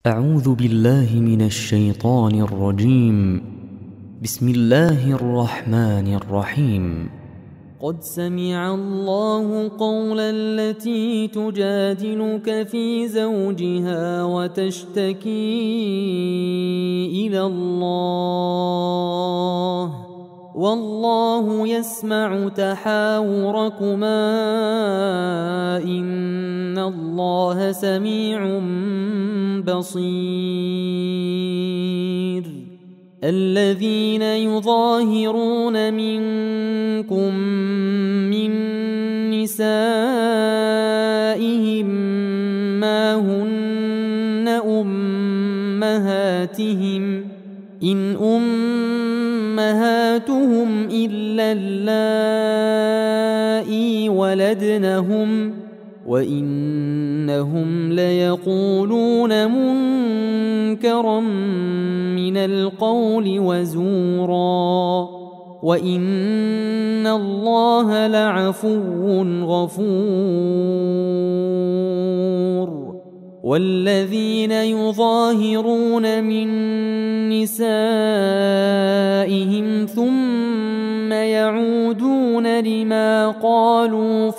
أعوذ بالله من الشيطان الرجيم. بسم الله الرحمن الرحيم. قد سمع الله قول التي تجادلك في زوجها وتشتكي إلى الله والله يسمع تحاوركما إن الله سميع بصير. الذين يظاهرون منكم من نسائهم ما هن أمهاتهم إن أمهاتهم إلا اللائي ولدنهم وإنهم ليقولون منكرا من القول وزورا وإن الله لعفو غفور. والذين يظاهرون من نسائهم ثم يعودون لما قالوا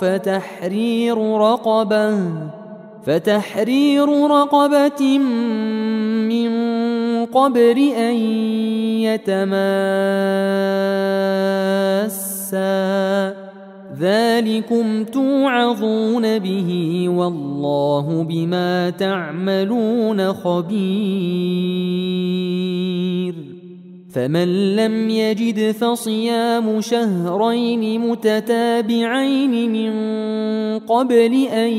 فتحرير رقبة من قبل أن يتماسا ذلكم توعظون به والله بما تعملون خبير. فمن لم يجد فصيام شهرين متتابعين من قبل أن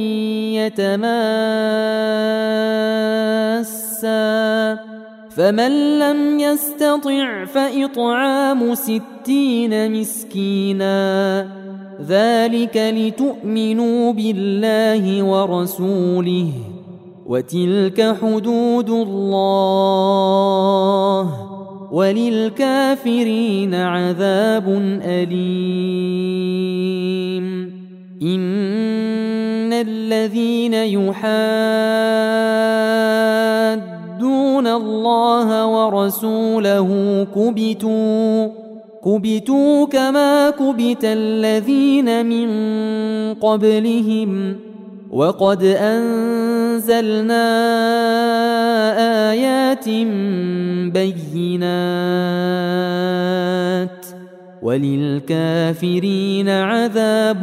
يتماسا فمن لم يستطع فإطعام 60 مسكينا ذلك لتؤمنوا بالله ورسوله وتلك حدود الله وللكافرين عذاب أليم. إن الذين يحادون الله ورسوله كبتوا كما كبت الذين من قبلهم وقد أنزلنا آيات بينات وللكافرين عذاب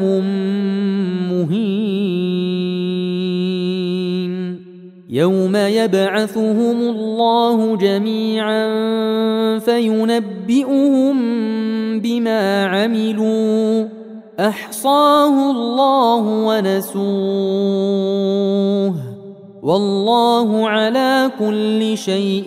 مهين. يوم يبعثهم الله جميعا فينبئهم بما عملوا أحصاه الله ونسوه والله على كل شيء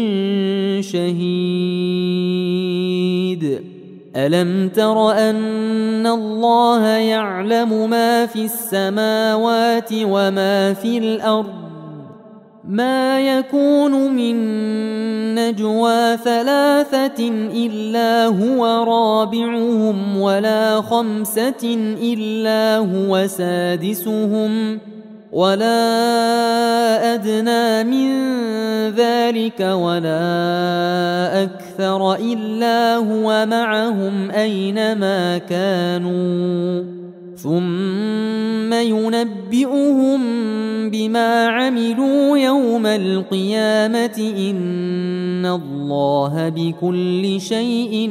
شهيد. ألم تر أن الله يعلم ما في السماوات وما في الأرض ما يكون من نجوى 3 إلا هو رابعهم ولا 5 إلا هو سادسهم ولا أدنى من ذلك ولا أكثر إلا هو معهم أينما كانوا ثم ينبئهم بما عملوا يوم القيامة إن الله بكل شيء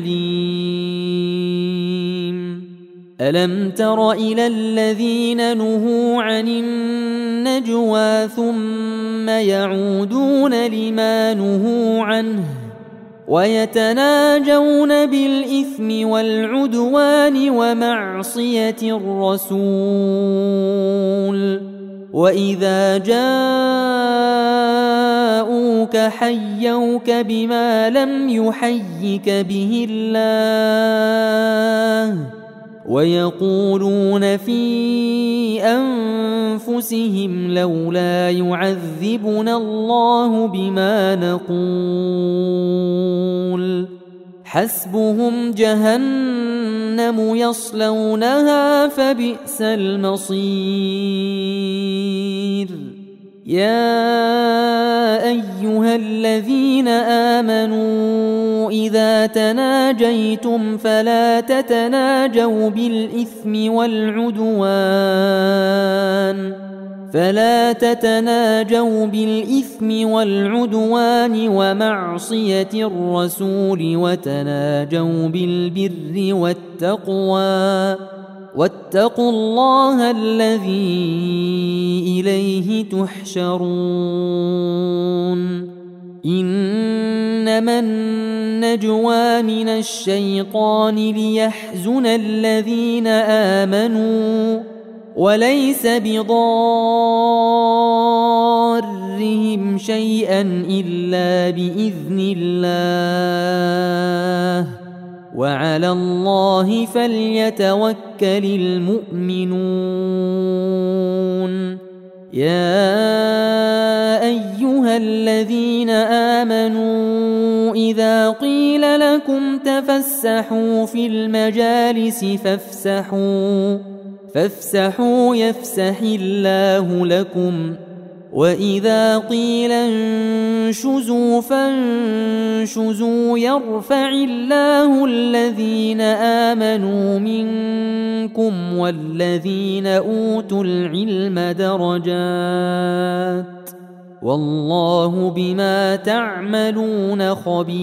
عليم. ألم تر إلى الذين نهوا عن النجوى ثم يعودون لما نهوا عنه ويتناجون بالإثم والعدوان ومعصية الرسول وإذا جاءوك حيوك بما لم يحيك به الله ويقولون في أنفسهم لولا يعذبنا الله بما نقول حسبهم جهنم يصلونها فبئس المصير. يا الذين آمنوا إذا تناجيتم فلا تتناجوا بالإثم والعدوان ومعصية الرسول وتناجوا بالبر والتقوى واتقوا الله الذي إليه تحشرون إنما النجوى من الشيطان ليحزن الذين آمنوا وليس بضارهم شيئا إلا بإذن الله وعلى الله فليتوكل المؤمنون يا أيها الذين آمنوا إذا قيل لكم تفسحوا في المجالس فافسحوا يفسح الله لكم وإذا قيل انشزوا فانشزوا يرفع الله الذين آمنوا منكم والذين أوتوا العلم درجات والله بما تعملون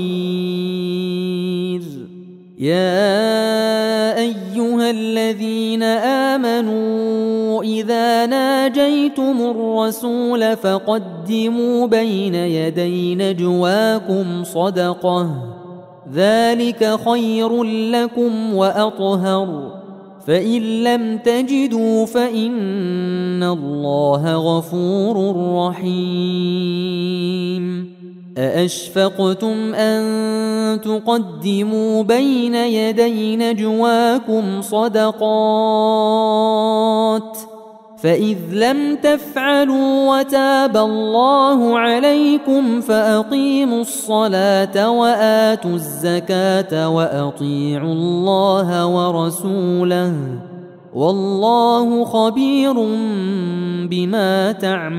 خبير يا أيها الذين آمنوا إذا ناجيتم الرسول فقدموا بين يدي نجواكم صدقة ذلك خير لكم وأطهر فإن لم تجدوا فإن الله غفور رحيم أأشفقتم أن تقدموا بين يدي نجواكم صدقات فإذ لم تفعلوا وتاب الله عليكم فأقيموا الصلاة وآتوا الزكاة وأطيعوا الله ورسوله والله خبير بما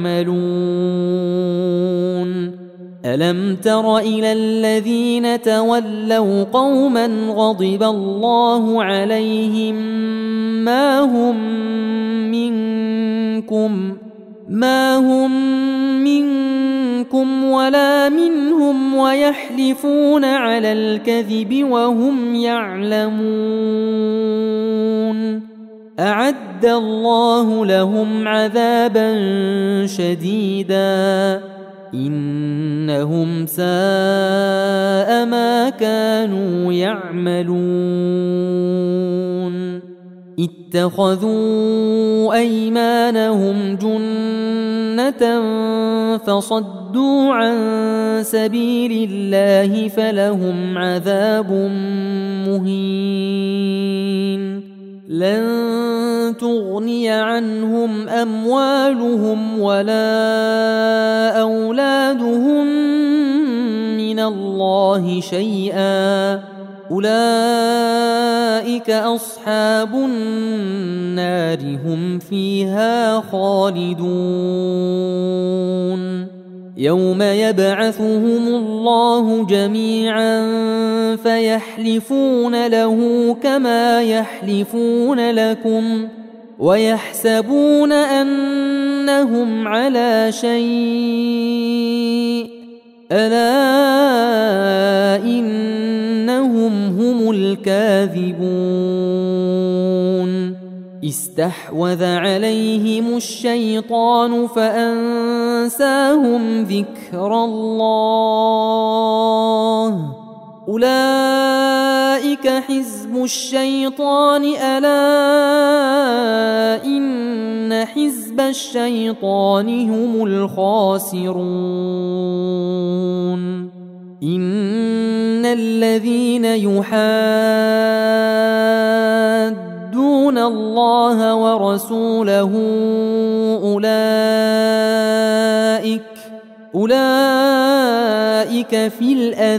تعملون ألم تر إلى الذين تولوا قوما غضب الله عليهم ما هم منكم ولا منهم ويحلفون على الكذب وهم يعلمون أعد الله لهم عذابا شديدا إنهم ساء ما كانوا يعملون اتخذوا أيمانهم جنة فصدوا عن سبيل الله فلهم عذاب مهين لن تغني عنهم أموالهم ولا أولادهم من الله شيئا أولئك أصحاب النار هم فيها خالدون يوم يبعثهم الله جميعا فيحلفون له كما يحلفون لكم ويحسبون أنهم على شيء ألا إنهم هم الكاذبون استحوذ عليهم الشيطان فأنساهم ذكر الله أولئك حزب الشيطان ألا إن حزب الشيطان هم الخاسرون إن الذين يحادون الله ورسوله أولئك في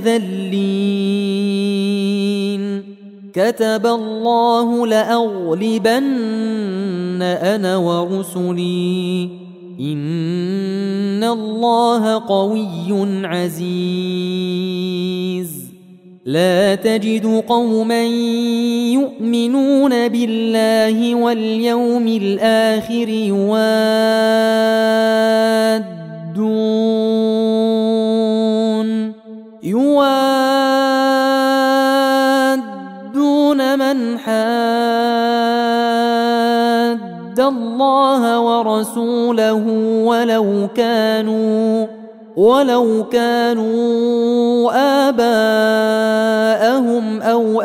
الأذلين كتب الله لأغلبن أنا ورسلي إن الله قوي عزيز لا تجد قوما يؤمنون بالله واليوم الآخر يوادون من حاد الله ورسوله ولو كانوا آباءهم أو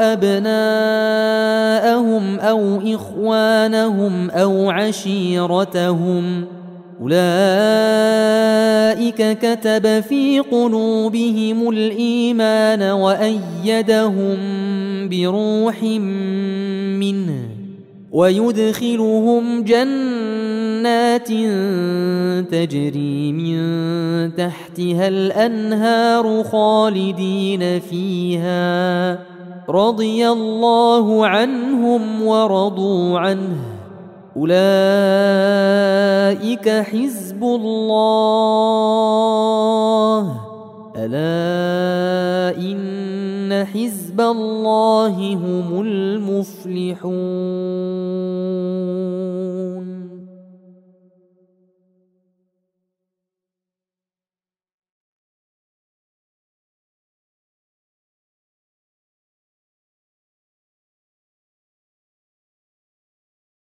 أبناءهم أو إخوانهم أو عشيرتهم أولئك كتب في قلوبهم الإيمان وأيدهم بروح منه ويدخلهم جنات تجري من تحتها الأنهار خالدين فيها رضي الله عنهم ورضوا عنه أولئك حزب الله ألا إن حزب الله هم المفلحون